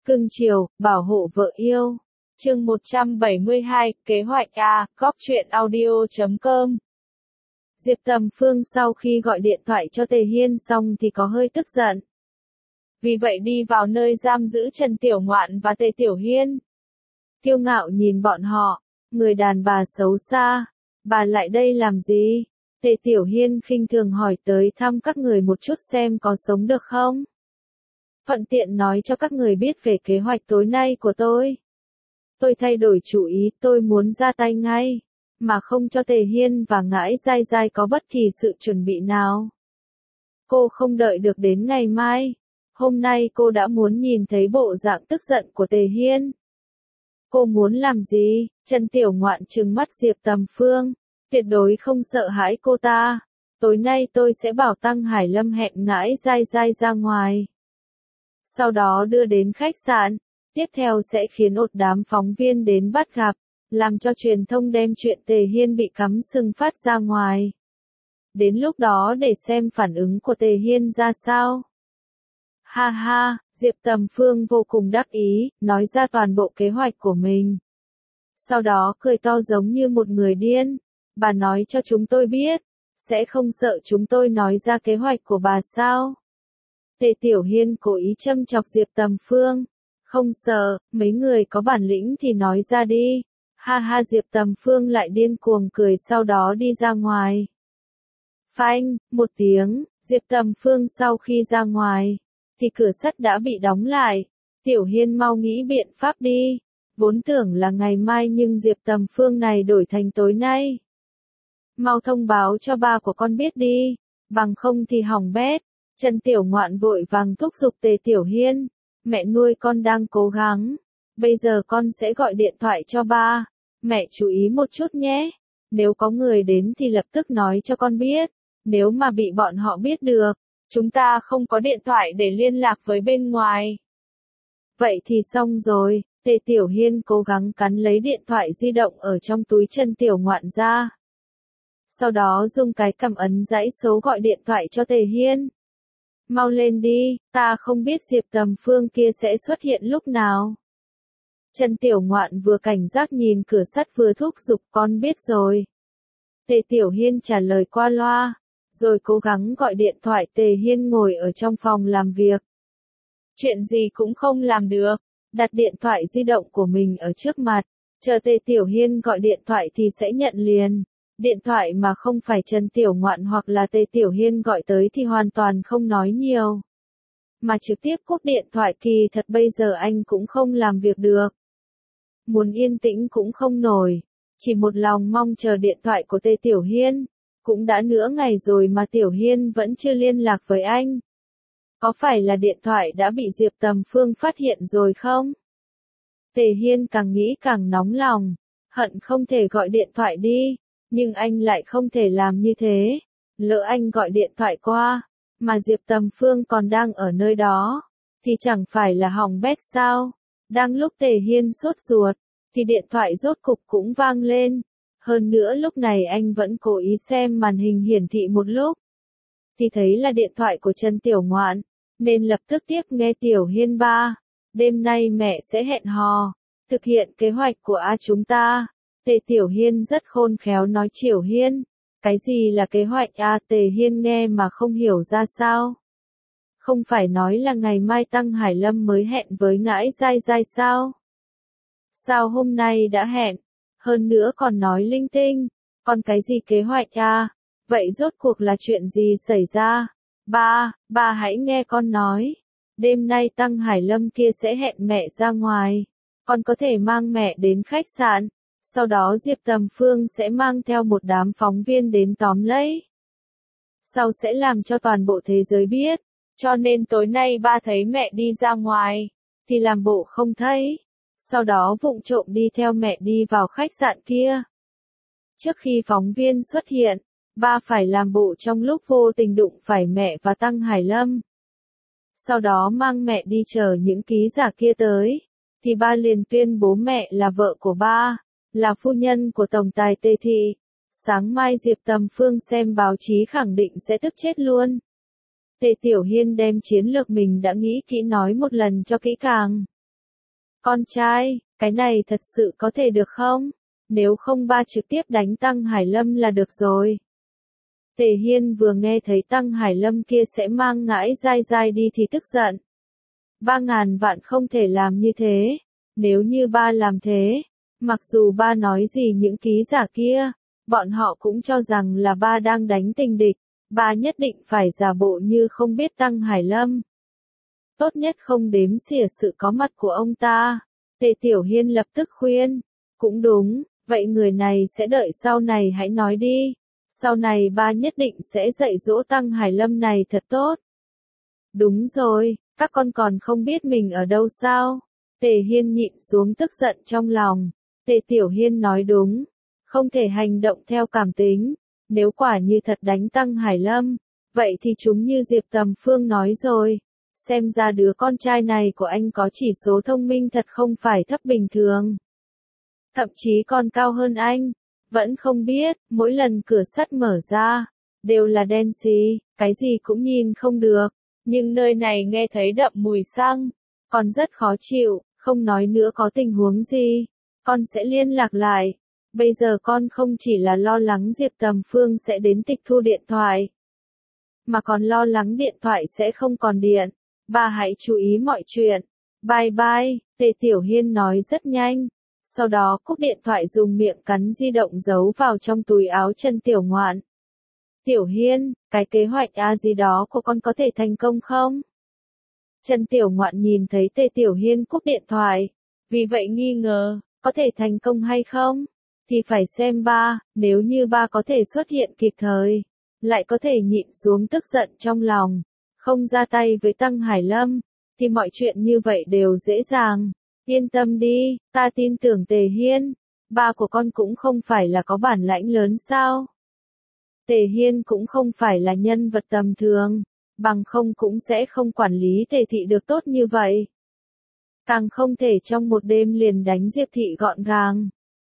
Cưng chiều, bảo hộ vợ yêu. Chương 172, kế hoạch A, cóc truyện audio.com. Diệp Tầm Phương sau khi gọi điện thoại cho Tề Hiên xong thì có hơi tức giận. Vì vậy đi vào nơi giam giữ Trần Tiểu Ngoạn và Tề Tiểu Hiên. Kiêu ngạo nhìn bọn họ, người đàn bà xấu xa, bà lại đây làm gì? Tề Tiểu Hiên khinh thường hỏi tới thăm các người một chút xem có sống được không? Thuận tiện nói cho các người biết về kế hoạch tối nay của tôi. Tôi thay đổi chủ ý, tôi muốn ra tay ngay, mà không cho Tề Hiên và Ngãi Dai Dai có bất kỳ sự chuẩn bị nào. Cô không đợi được đến ngày mai, hôm nay cô đã muốn nhìn thấy bộ dạng tức giận của Tề Hiên. Cô muốn làm gì? Trần Tiểu Ngoạn trừng mắt Diệp Tầm Phương, tuyệt đối không sợ hãi cô ta. Tối nay tôi sẽ bảo Tăng Hải Lâm hẹn Ngãi Dai Dai ra ngoài. Sau đó đưa đến khách sạn, tiếp theo sẽ khiến một đám phóng viên đến bắt gặp, làm cho truyền thông đem chuyện Tề Hiên bị cắm sừng phát ra ngoài. Đến lúc đó để xem phản ứng của Tề Hiên ra sao. Ha ha, Diệp Tầm Phương vô cùng đắc ý, nói ra toàn bộ kế hoạch của mình. Sau đó cười to giống như một người điên, bà nói cho chúng tôi biết, sẽ không sợ chúng tôi nói ra kế hoạch của bà sao? Tề Tiểu Hiên cố ý châm chọc Diệp Tầm Phương. Không sợ, mấy người có bản lĩnh thì nói ra đi. Ha ha, Diệp Tầm Phương lại điên cuồng cười, sau đó đi ra ngoài. Phanh, một tiếng, Diệp Tầm Phương sau khi ra ngoài, thì cửa sắt đã bị đóng lại. Tiểu Hiên mau nghĩ biện pháp đi. Vốn tưởng là ngày mai nhưng Diệp Tầm Phương này đổi thành tối nay. Mau thông báo cho ba của con biết đi, bằng không thì hỏng bét. Trần Tiểu Ngoạn vội vàng thúc giục Tề Tiểu Hiên. Mẹ nuôi con đang cố gắng. Bây giờ con sẽ gọi điện thoại cho ba. Mẹ chú ý một chút nhé. Nếu có người đến thì lập tức nói cho con biết. Nếu mà bị bọn họ biết được, chúng ta không có điện thoại để liên lạc với bên ngoài. Vậy thì xong rồi. Tề Tiểu Hiên cố gắng cắn lấy điện thoại di động ở trong túi Trần Tiểu Ngoạn ra. Sau đó dùng cái cầm ấn dãy số gọi điện thoại cho Tề Hiên. Mau lên đi, ta không biết Diệp Tầm Phương kia sẽ xuất hiện lúc nào. Trần Tiểu Ngoạn vừa cảnh giác nhìn cửa sắt vừa thúc giục, con biết rồi. Tề Tiểu Hiên trả lời qua loa, rồi cố gắng gọi điện thoại. Tề Hiên ngồi ở trong phòng làm việc. Chuyện gì cũng không làm được, đặt điện thoại di động của mình ở trước mặt, chờ Tề Tiểu Hiên gọi điện thoại thì sẽ nhận liền. Điện thoại mà không phải Trần Tiểu Ngoạn hoặc là Tề Tiểu Hiên gọi tới thì hoàn toàn không nói nhiều. Mà trực tiếp cúp điện thoại kỳ thật bây giờ anh cũng không làm việc được. Muốn yên tĩnh cũng không nổi. Chỉ một lòng mong chờ điện thoại của Tề Tiểu Hiên. Cũng đã nửa ngày rồi mà Tiểu Hiên vẫn chưa liên lạc với anh. Có phải là điện thoại đã bị Diệp Tầm Phương phát hiện rồi không? Tề Hiên càng nghĩ càng nóng lòng. Hận không thể gọi điện thoại đi. Nhưng anh lại không thể làm như thế. Lỡ anh gọi điện thoại qua, mà Diệp Tầm Phương còn đang ở nơi đó, thì chẳng phải là hỏng bét sao? Đang lúc Tề Hiên sốt ruột, thì điện thoại rốt cục cũng vang lên. Hơn nữa lúc này anh vẫn cố ý xem màn hình hiển thị một lúc. Thì thấy là điện thoại của Trần Tiểu Ngoạn, nên lập tức tiếp nghe. Tiểu Hiên ba, đêm nay mẹ sẽ hẹn hò, thực hiện kế hoạch của chúng ta. Tề Tiểu Hiên rất khôn khéo nói. Tiểu Hiên, cái gì là kế hoạch Tề Hiên nghe mà không hiểu ra sao. Không phải nói là ngày mai Tăng Hải Lâm mới hẹn với Ngãi Dai Dai sao? Sao hôm nay đã hẹn? Hơn nữa còn nói linh tinh. Còn cái gì kế hoạch Vậy rốt cuộc là chuyện gì xảy ra? Ba hãy nghe con nói. Đêm nay Tăng Hải Lâm kia sẽ hẹn mẹ ra ngoài. Con có thể mang mẹ đến khách sạn. Sau đó Diệp Tầm Phương sẽ mang theo một đám phóng viên đến tóm lấy. Sau sẽ làm cho toàn bộ thế giới biết. Cho nên tối nay ba thấy mẹ đi ra ngoài, thì làm bộ không thấy. Sau đó vụng trộm đi theo mẹ đi vào khách sạn kia. Trước khi phóng viên xuất hiện, ba phải làm bộ trong lúc vô tình đụng phải mẹ và Tăng Hải Lâm. Sau đó mang mẹ đi chờ những ký giả kia tới. Thì ba liền tuyên bố mẹ là vợ của ba, là phu nhân của tổng tài Tề Thị. Sáng mai Diệp Tầm Phương xem báo chí khẳng định sẽ tức chết luôn. Tề Tiểu Hiên đem chiến lược mình đã nghĩ kỹ nói một lần cho kỹ càng. Con trai, cái này thật sự có thể được không? Nếu không ba trực tiếp đánh Tăng Hải Lâm là được rồi. Tề Hiên vừa nghe thấy Tăng Hải Lâm kia sẽ mang ngãi dai dai đi thì tức giận. 3.000 vạn không thể làm như thế. Nếu như ba làm thế, mặc dù ba nói gì những ký giả kia, bọn họ cũng cho rằng là ba đang đánh tình địch. Ba nhất định phải giả bộ như không biết Tăng Hải Lâm. Tốt nhất không đếm xỉa sự có mặt của ông ta. Tề Tiểu Hiên lập tức khuyên. Cũng đúng, vậy người này sẽ đợi sau này hãy nói đi. Sau này ba nhất định sẽ dạy dỗ Tăng Hải Lâm này thật tốt. Đúng rồi, các con còn không biết mình ở đâu sao? Tề Hiên nhịn xuống tức giận trong lòng. Tề Tiểu Hiên nói đúng, không thể hành động theo cảm tính. Nếu quả như thật đánh Tăng Hải Lâm, vậy thì chúng như Diệp Tầm Phương nói rồi. Xem ra đứa con trai này của anh có chỉ số thông minh thật không phải thấp bình thường. Thậm chí còn cao hơn anh. Vẫn không biết, mỗi lần cửa sắt mở ra, đều là đen xì, cái gì cũng nhìn không được. Nhưng nơi này nghe thấy đậm mùi xăng, còn rất khó chịu, không nói nữa có tình huống gì, con sẽ liên lạc lại. Bây giờ con không chỉ là lo lắng Diệp Tầm Phương sẽ đến tịch thu điện thoại, mà còn lo lắng điện thoại sẽ không còn điện. Ba hãy chú ý mọi chuyện. Bye bye, Tề Tiểu Hiên nói rất nhanh. Sau đó cúp điện thoại dùng miệng cắn di động giấu vào trong túi áo Trần Tiểu Ngoạn. Tiểu Hiên, cái kế hoạch gì đó của con có thể thành công không? Trần Tiểu Ngoạn nhìn thấy Tề Tiểu Hiên cúp điện thoại. Vì vậy nghi ngờ, có thể thành công hay không? Thì phải xem ba, nếu như ba có thể xuất hiện kịp thời, lại có thể nhịn xuống tức giận trong lòng, không ra tay với Tăng Hải Lâm, thì mọi chuyện như vậy đều dễ dàng. Yên tâm đi, ta tin tưởng Tề Hiên, ba của con cũng không phải là có bản lãnh lớn sao. Tề Hiên cũng không phải là nhân vật tầm thường, bằng không cũng sẽ không quản lý Tề Thị được tốt như vậy. Càng không thể trong một đêm liền đánh Diệp Thị gọn gàng.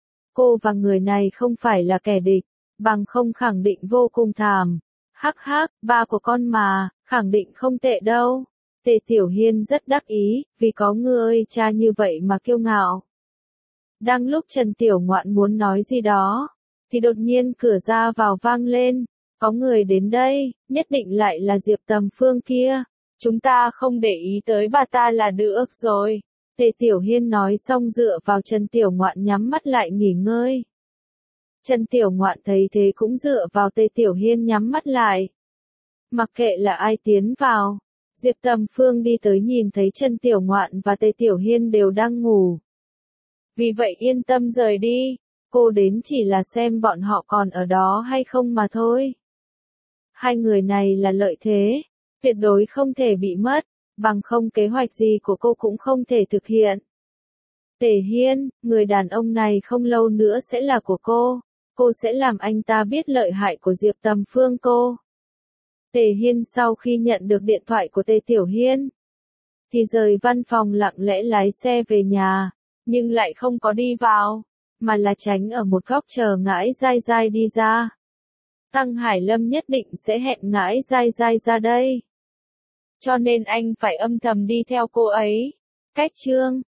Cô và người này không phải là kẻ địch, bằng không khẳng định vô cùng thảm. Hắc hắc, ba của con mà, khẳng định không tệ đâu. Tề Tiểu Hiên rất đắc ý, vì có ngươi cha như vậy mà kiêu ngạo. Đang lúc Trần Tiểu Ngoạn muốn nói gì đó, thì đột nhiên cửa ra vào vang lên. Có người đến đây, nhất định lại là Diệp Tầm Phương kia. Chúng ta không để ý tới bà ta là được rồi. Tề Tiểu Hiên nói xong dựa vào Trần Tiểu Ngoạn nhắm mắt lại nghỉ ngơi. Trần Tiểu Ngoạn thấy thế cũng dựa vào Tề Tiểu Hiên nhắm mắt lại. Mặc kệ là ai tiến vào, Diệp Tầm Phương đi tới nhìn thấy Trần Tiểu Ngoạn và Tề Tiểu Hiên đều đang ngủ. Vì vậy yên tâm rời đi, cô đến chỉ là xem bọn họ còn ở đó hay không mà thôi. Hai người này là lợi thế, tuyệt đối không thể bị mất, bằng không kế hoạch gì của cô cũng không thể thực hiện. Tề Hiên, người đàn ông này không lâu nữa sẽ là của cô sẽ làm anh ta biết lợi hại của Diệp Tầm Phương cô. Tề Hiên sau khi nhận được điện thoại của Tề Tiểu Hiên, thì rời văn phòng lặng lẽ lái xe về nhà, nhưng lại không có đi vào, mà là tránh ở một góc chờ Ngãi Dai Dai đi ra. Tăng Hải Lâm nhất định sẽ hẹn Ngãi Dai Dai ra đây. Cho nên anh phải âm thầm đi theo cô ấy. Cách chương